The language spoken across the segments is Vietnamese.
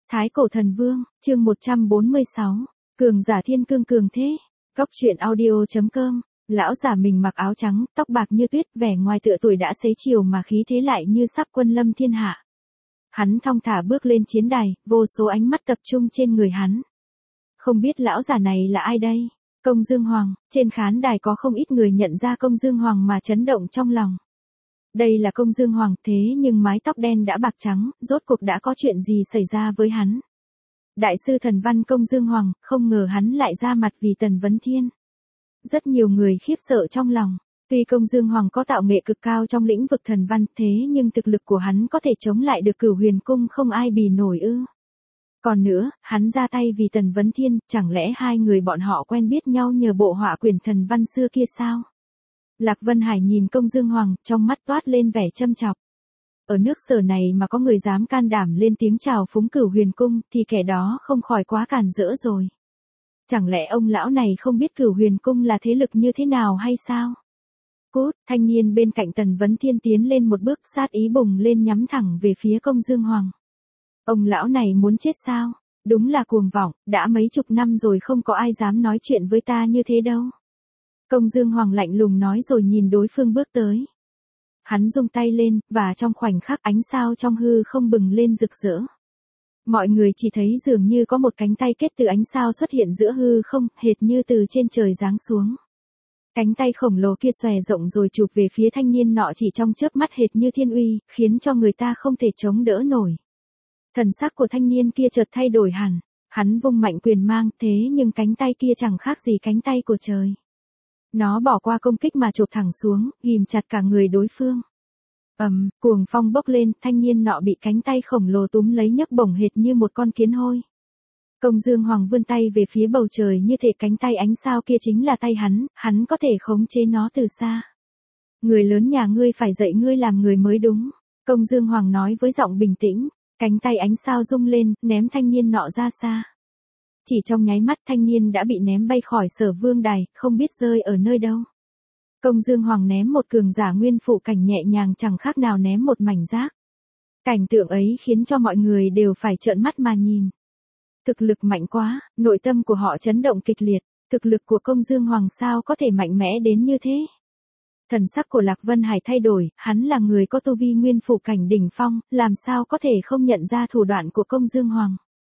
Thái Cổ Thần Vương, chương 146, cường giả thiên cương cường thế. Góc truyện audio.com. Lão giả mình mặc áo trắng, tóc bạc như tuyết, vẻ ngoài tựa tuổi đã xế chiều mà khí thế lại như sắp quân lâm thiên hạ. Hắn thong thả bước lên chiến đài, vô số ánh mắt tập trung trên người hắn. Không biết lão giả này là ai đây? Công Dương Hoàng. Trên khán đài có không ít người nhận ra Công Dương Hoàng mà chấn động trong lòng. Đây là Công Dương Hoàng, thế nhưng mái tóc đen đã bạc trắng, rốt cuộc đã có chuyện gì xảy ra với hắn? Đại sư thần văn Công Dương Hoàng, không ngờ hắn lại ra mặt vì Tần Vấn Thiên. Rất nhiều người khiếp sợ trong lòng. Tuy Công Dương Hoàng có tạo nghệ cực cao trong lĩnh vực thần văn, thế nhưng thực lực của hắn có thể chống lại được Cửu Huyền Cung không ai bì nổi ư? Còn nữa, hắn ra tay vì Tần Vấn Thiên, chẳng lẽ hai người bọn họ quen biết nhau nhờ bộ họa quyển thần văn xưa kia sao? Lạc Vân Hải nhìn Công Dương Hoàng, trong mắt toát lên vẻ châm chọc. Ở nước Sở này mà có người dám can đảm lên tiếng chào phúng Cửu Huyền Cung, thì kẻ đó không khỏi quá càn rỡ rồi. Chẳng lẽ ông lão này không biết Cửu Huyền Cung là thế lực như thế nào hay sao? Cút, thanh niên bên cạnh Tần Vấn Thiên tiến lên một bước, sát ý bùng lên nhắm thẳng về phía Công Dương Hoàng. Ông lão này muốn chết sao? Đúng là cuồng vọng, đã mấy chục năm rồi không có ai dám nói chuyện với ta như thế đâu. Công Dương Hoàng lạnh lùng nói rồi nhìn đối phương bước tới. Hắn rung tay lên, và trong khoảnh khắc ánh sao trong hư không bừng lên rực rỡ. Mọi người chỉ thấy dường như có một cánh tay kết từ ánh sao xuất hiện giữa hư không, hệt như từ trên trời giáng xuống. Cánh tay khổng lồ kia xòe rộng rồi chụp về phía thanh niên nọ chỉ trong chớp mắt hệt như thiên uy, khiến cho người ta không thể chống đỡ nổi. Thần sắc của thanh niên kia chợt thay đổi hẳn, hắn vung mạnh quyền mang, thế nhưng cánh tay kia chẳng khác gì cánh tay của trời. Nó bỏ qua công kích mà chộp thẳng xuống, ghim chặt cả người đối phương. Cuồng phong bốc lên, thanh niên nọ bị cánh tay khổng lồ túm lấy nhấc bổng hệt như một con kiến hôi. Công Dương Hoàng vươn tay về phía bầu trời như thể cánh tay ánh sao kia chính là tay hắn có thể khống chế nó từ xa. Người lớn nhà ngươi phải dạy ngươi làm người mới đúng. Công Dương Hoàng nói với giọng bình tĩnh, cánh tay ánh sao rung lên, ném thanh niên nọ ra xa. Chỉ trong nháy mắt thanh niên đã bị ném bay khỏi Sở Vương đài, không biết rơi ở nơi đâu. Công Dương Hoàng ném một cường giả nguyên phụ cảnh nhẹ nhàng chẳng khác nào ném một mảnh rác. Cảnh tượng ấy khiến cho mọi người đều phải trợn mắt mà nhìn. Thực lực mạnh quá, nội tâm của họ chấn động kịch liệt, thực lực của Công Dương Hoàng sao có thể mạnh mẽ đến như thế. Thần sắc của Lạc Vân Hải thay đổi, hắn là người có tu vi nguyên phụ cảnh đỉnh phong, làm sao có thể không nhận ra thủ đoạn của Công Dương Hoàng.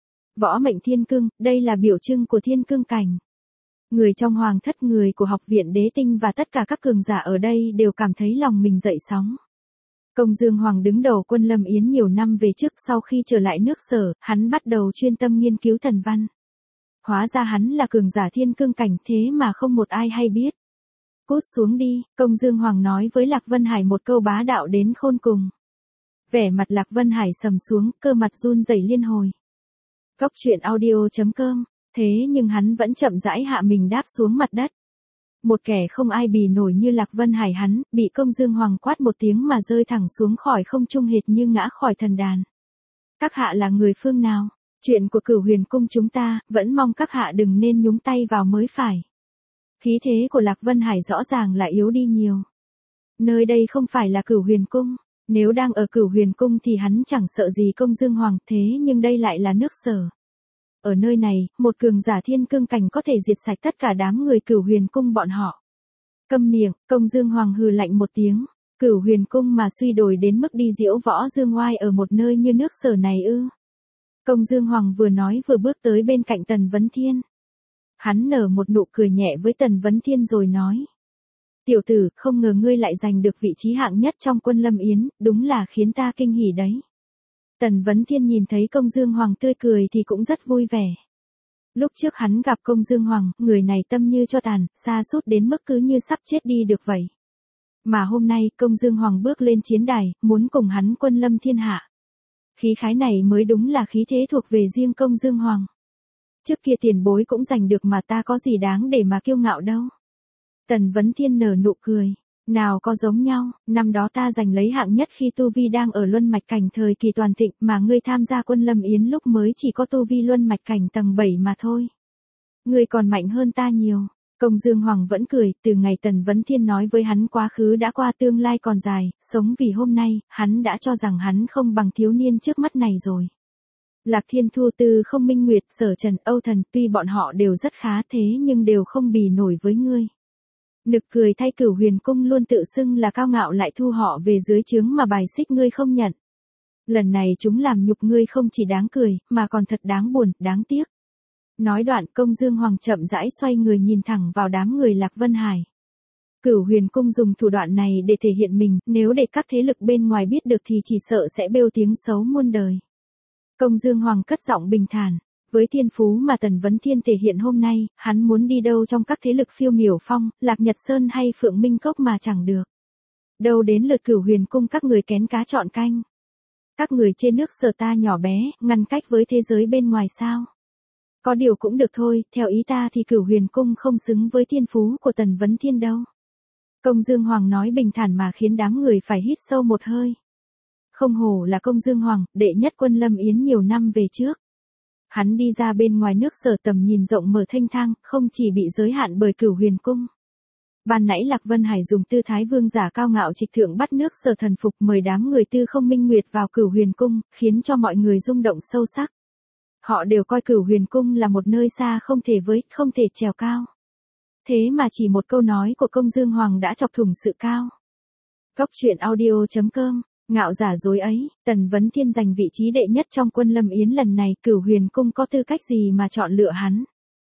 Võ mệnh thiên cương, đây là biểu trưng của thiên cương cảnh. Người trong hoàng thất, người của học viện đế tinh và tất cả các cường giả ở đây đều cảm thấy lòng mình dậy sóng. Công Dương Hoàng đứng đầu quân Lâm Yến nhiều năm về trước, sau khi trở lại nước Sở, hắn bắt đầu chuyên tâm nghiên cứu thần văn. Hóa ra hắn là cường giả thiên cương cảnh, thế mà không một ai hay biết. Cút xuống đi, Công Dương Hoàng nói với Lạc Vân Hải một câu bá đạo đến khôn cùng. Vẻ mặt Lạc Vân Hải sầm xuống, cơ mặt run rẩy liên hồi. Góc truyện audio.com. Thế nhưng hắn vẫn chậm rãi hạ mình đáp xuống mặt đất. Một kẻ không ai bì nổi như Lạc Vân Hải hắn, bị Công Dương Hoàng quát một tiếng mà rơi thẳng xuống khỏi không trung hệt như ngã khỏi thần đàn. Các hạ là người phương nào? Chuyện của Cửu Huyền Cung chúng ta, vẫn mong các hạ đừng nên nhúng tay vào mới phải. Khí thế của Lạc Vân Hải rõ ràng là yếu đi nhiều. Nơi đây không phải là Cửu Huyền Cung. Nếu đang ở Cửu Huyền Cung thì hắn chẳng sợ gì Công Dương Hoàng, thế nhưng đây lại là nước Sở. Ở nơi này, một cường giả thiên cương cảnh có thể diệt sạch tất cả đám người Cửu Huyền Cung bọn họ. Câm miệng, Công Dương Hoàng hừ lạnh một tiếng. Cửu Huyền Cung mà suy đồi đến mức đi diễu võ dương oai ở một nơi như nước Sở này ư? Công Dương Hoàng vừa nói vừa bước tới bên cạnh Tần Vấn Thiên. Hắn nở một nụ cười nhẹ với Tần Vấn Thiên rồi nói. Tiểu tử, không ngờ ngươi lại giành được vị trí hạng nhất trong quân Lâm Yến, đúng là khiến ta kinh hỉ đấy. Tần Vấn Thiên nhìn thấy Công Dương Hoàng tươi cười thì cũng rất vui vẻ. Lúc trước hắn gặp Công Dương Hoàng, người này tâm như cho tàn, sa sút đến mức cứ như sắp chết đi được vậy. Mà hôm nay, Công Dương Hoàng bước lên chiến đài, muốn cùng hắn quân lâm thiên hạ. Khí khái này mới đúng là khí thế thuộc về riêng Công Dương Hoàng. Trước kia tiền bối cũng giành được mà ta có gì đáng để mà kiêu ngạo đâu. Tần Vấn Thiên nở nụ cười. Nào có giống nhau, năm đó ta giành lấy hạng nhất khi tu vi đang ở luân mạch cảnh thời kỳ toàn thịnh, mà ngươi tham gia quân Lâm Yến lúc mới chỉ có tu vi luân mạch cảnh tầng 7 mà thôi. Ngươi còn mạnh hơn ta nhiều. Công Dương Hoàng vẫn cười, từ ngày Tần Vấn Thiên nói với hắn quá khứ đã qua tương lai còn dài, sống vì hôm nay, hắn đã cho rằng hắn không bằng thiếu niên trước mắt này rồi. Lạc Thiên Thu, Tư Không Minh Nguyệt, Sở Trần, Âu Thần, tuy bọn họ đều rất khá thế nhưng đều không bì nổi với ngươi. Nực cười thay, Cửu Huyền Cung luôn tự xưng là cao ngạo lại thu họ về dưới trướng mà bài xích ngươi không nhận. Lần này chúng làm nhục ngươi không chỉ đáng cười, mà còn thật đáng buồn, đáng tiếc. Nói đoạn, Công Dương Hoàng chậm rãi xoay người nhìn thẳng vào đám người Lạc Vân Hải. Cửu Huyền Cung dùng thủ đoạn này để thể hiện mình, nếu để các thế lực bên ngoài biết được thì chỉ sợ sẽ bêu tiếng xấu muôn đời. Công Dương Hoàng cất giọng bình thản, với thiên phú mà Tần Vấn Thiên thể hiện hôm nay, hắn muốn đi đâu trong các thế lực Phiêu Miểu Phong, Lạc Nhật Sơn hay Phượng Minh Cốc mà chẳng được. Đâu đến lượt Cửu Huyền Cung các người kén cá chọn canh. Các người trên nước Sở ta nhỏ bé, ngăn cách với thế giới bên ngoài sao? Có điều cũng được thôi, theo ý ta thì Cửu Huyền Cung không xứng với thiên phú của Tần Vấn Thiên đâu. Công Dương Hoàng nói bình thản mà khiến đám người phải hít sâu một hơi. Không hổ là Công Dương Hoàng, đệ nhất quân Lâm Yến nhiều năm về trước. Hắn đi ra bên ngoài nước Sở, tầm nhìn rộng mở thênh thang, không chỉ bị giới hạn bởi Cửu Huyền Cung. Ban nãy Lạc Vân Hải dùng tư thái vương giả cao ngạo trịch thượng bắt nước Sở thần phục, mời đám người Tư Không Minh Nguyệt vào Cửu Huyền Cung, khiến cho mọi người rung động sâu sắc. Họ đều coi Cửu Huyền Cung là một nơi xa không thể với, không thể trèo cao. Thế mà chỉ một câu nói của Công Dương Hoàng đã chọc thủng sự cao. Cóc truyện audio.com, ngạo giả dối ấy, Tần Vấn Thiên giành vị trí đệ nhất trong quân Lâm Yến lần này, Cửu Huyền Cung có tư cách gì mà chọn lựa hắn?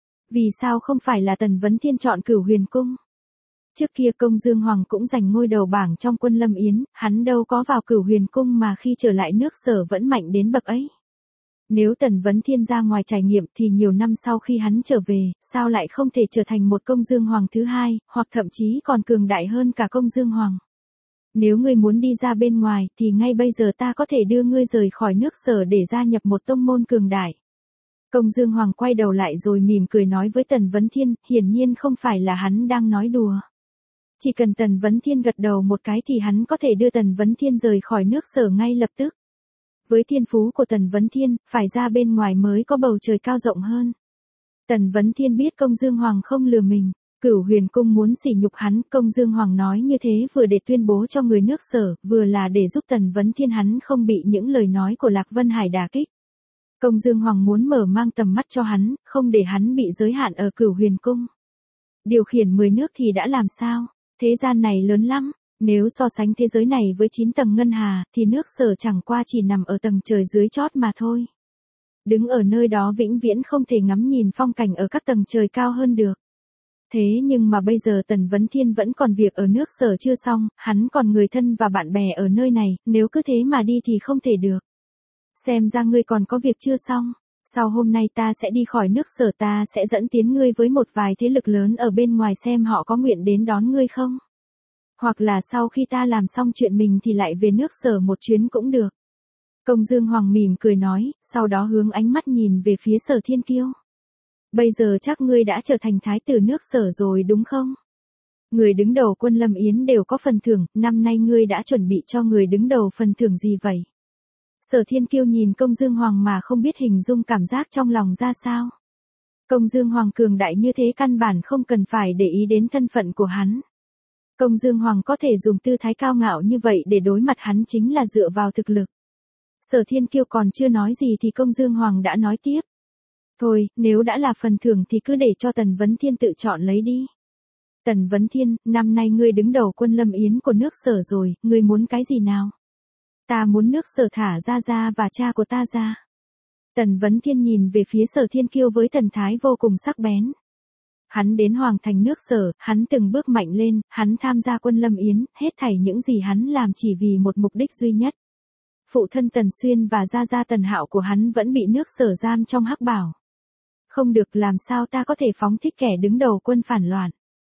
Vì sao không phải là Tần Vấn Thiên chọn Cửu Huyền Cung? Trước kia Công Dương Hoàng cũng giành ngôi đầu bảng trong quân Lâm Yến, hắn đâu có vào Cửu Huyền Cung mà khi trở lại nước Sở vẫn mạnh đến bậc ấy. Nếu Tần Vấn Thiên ra ngoài trải nghiệm thì nhiều năm sau khi hắn trở về, sao lại không thể trở thành một Công Dương Hoàng thứ hai, hoặc thậm chí còn cường đại hơn cả Công Dương Hoàng. Nếu ngươi muốn đi ra bên ngoài thì ngay bây giờ ta có thể đưa ngươi rời khỏi nước Sở để gia nhập một tông môn cường đại. Công Dương Hoàng quay đầu lại rồi mỉm cười nói với Tần Vấn Thiên, hiển nhiên không phải là hắn đang nói đùa. Chỉ cần Tần Vấn Thiên gật đầu một cái thì hắn có thể đưa Tần Vấn Thiên rời khỏi nước Sở ngay lập tức. Với thiên phú của Tần Vấn Thiên, phải ra bên ngoài mới có bầu trời cao rộng hơn. Tần Vấn Thiên biết Công Dương Hoàng không lừa mình. Cửu Huyền Cung muốn sỉ nhục hắn, Công Dương Hoàng nói như thế vừa để tuyên bố cho người nước Sở, vừa là để giúp Tần Vấn Thiên hắn không bị những lời nói của Lạc Vân Hải đả kích. Công Dương Hoàng muốn mở mang tầm mắt cho hắn, không để hắn bị giới hạn ở Cửu Huyền Cung. Điều khiển 10 nước thì đã làm sao? Thế gian này lớn lắm. Nếu so sánh thế giới này với 9 tầng ngân hà, thì nước Sở chẳng qua chỉ nằm ở tầng trời dưới chót mà thôi. Đứng ở nơi đó vĩnh viễn không thể ngắm nhìn phong cảnh ở các tầng trời cao hơn được. Thế nhưng mà bây giờ Tần Vấn Thiên vẫn còn việc ở nước Sở chưa xong, hắn còn người thân và bạn bè ở nơi này, nếu cứ thế mà đi thì không thể được. Xem ra ngươi còn có việc chưa xong, sau hôm nay ta sẽ đi khỏi nước Sở, ta sẽ dẫn tiến ngươi với một vài thế lực lớn ở bên ngoài xem họ có nguyện đến đón ngươi không. Hoặc là sau khi ta làm xong chuyện mình thì lại về nước Sở một chuyến cũng được. Công Dương Hoàng mỉm cười nói, sau đó hướng ánh mắt nhìn về phía Sở Thiên Kiêu. Bây giờ chắc ngươi đã trở thành thái tử nước Sở rồi đúng không? Người đứng đầu quân Lâm Yến đều có phần thưởng, năm nay ngươi đã chuẩn bị cho người đứng đầu phần thưởng gì vậy? Sở Thiên Kiêu nhìn Công Dương Hoàng mà không biết hình dung cảm giác trong lòng ra sao. Công Dương Hoàng cường đại như thế căn bản không cần phải để ý đến thân phận của hắn. Công Dương Hoàng có thể dùng tư thái cao ngạo như vậy để đối mặt hắn chính là dựa vào thực lực. Sở Thiên Kiêu còn chưa nói gì thì Công Dương Hoàng đã nói tiếp. Thôi, nếu đã là phần thưởng thì cứ để cho Tần Vấn Thiên tự chọn lấy đi. Tần Vấn Thiên, năm nay ngươi đứng đầu quân Lâm Yến của nước Sở rồi, ngươi muốn cái gì nào? Ta muốn nước Sở thả ra và cha của ta ra. Tần Vấn Thiên nhìn về phía Sở Thiên Kiêu với thần thái vô cùng sắc bén. Hắn đến Hoàng thành nước Sở, hắn từng bước mạnh lên, hắn tham gia quân Lâm Yến, hết thảy những gì hắn làm chỉ vì một mục đích duy nhất. Phụ thân Tần Xuyên và gia gia Tần Hạo của hắn vẫn bị nước Sở giam trong hắc bảo. Không được, làm sao ta có thể phóng thích kẻ đứng đầu quân phản loạn.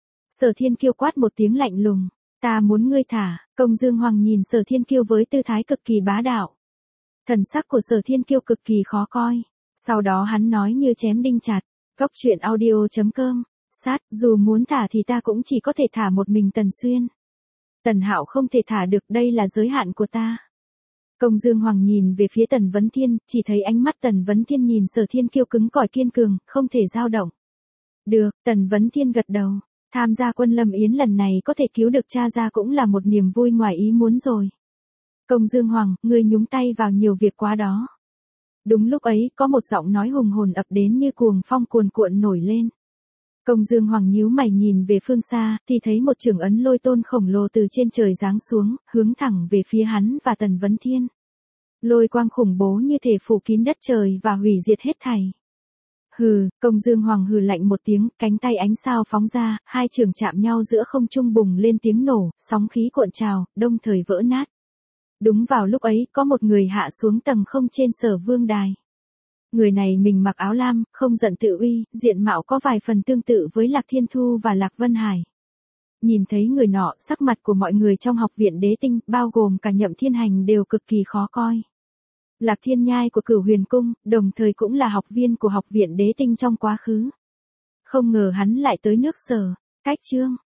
Sở Thiên Kiêu quát một tiếng lạnh lùng, ta muốn ngươi thả. Công Dương Hoàng nhìn Sở Thiên Kiêu với tư thái cực kỳ bá đạo. Thần sắc của Sở Thiên Kiêu cực kỳ khó coi. Sau đó hắn nói như chém đinh chặt. Cóc truyện audio.com, sát, dù muốn thả thì ta cũng chỉ có thể thả một mình Tần Xuyên. Tần Hạo không thể thả được, đây là giới hạn của ta. Công Dương Hoàng nhìn về phía Tần Vấn Thiên, chỉ thấy ánh mắt Tần Vấn Thiên nhìn Sở Thiên Kiêu cứng cỏi kiên cường, không thể dao động. Được, Tần Vấn Thiên gật đầu, tham gia quân Lâm Yến lần này có thể cứu được cha ra cũng là một niềm vui ngoài ý muốn rồi. Công Dương Hoàng, ngươi nhúng tay vào nhiều việc quá đó. Đúng lúc ấy, có một giọng nói hùng hồn ập đến như cuồng phong cuồn cuộn nổi lên. Công Dương Hoàng nhíu mày nhìn về phương xa, thì thấy một chưởng ấn lôi tôn khổng lồ từ trên trời giáng xuống, hướng thẳng về phía hắn và Tần Vấn Thiên. Lôi quang khủng bố như thể phủ kín đất trời và hủy diệt hết thảy. Hừ, Công Dương Hoàng hừ lạnh một tiếng, cánh tay ánh sao phóng ra, hai chưởng chạm nhau giữa không trung bùng lên tiếng nổ, sóng khí cuộn trào, đồng thời vỡ nát. Đúng vào lúc ấy, có một người hạ xuống tầng không trên Sở Vương đài. Người này mình mặc áo lam, không giận tự uy, diện mạo có vài phần tương tự với Lạc Thiên Thu và Lạc Vân Hải. Nhìn thấy người nọ, sắc mặt của mọi người trong học viện Đế Tinh, bao gồm cả Nhậm Thiên Hành đều cực kỳ khó coi. Lạc Thiên Nhai của Cửu Huyền Cung, đồng thời cũng là học viên của học viện Đế Tinh trong quá khứ. Không ngờ hắn lại tới nước Sở. Cách chương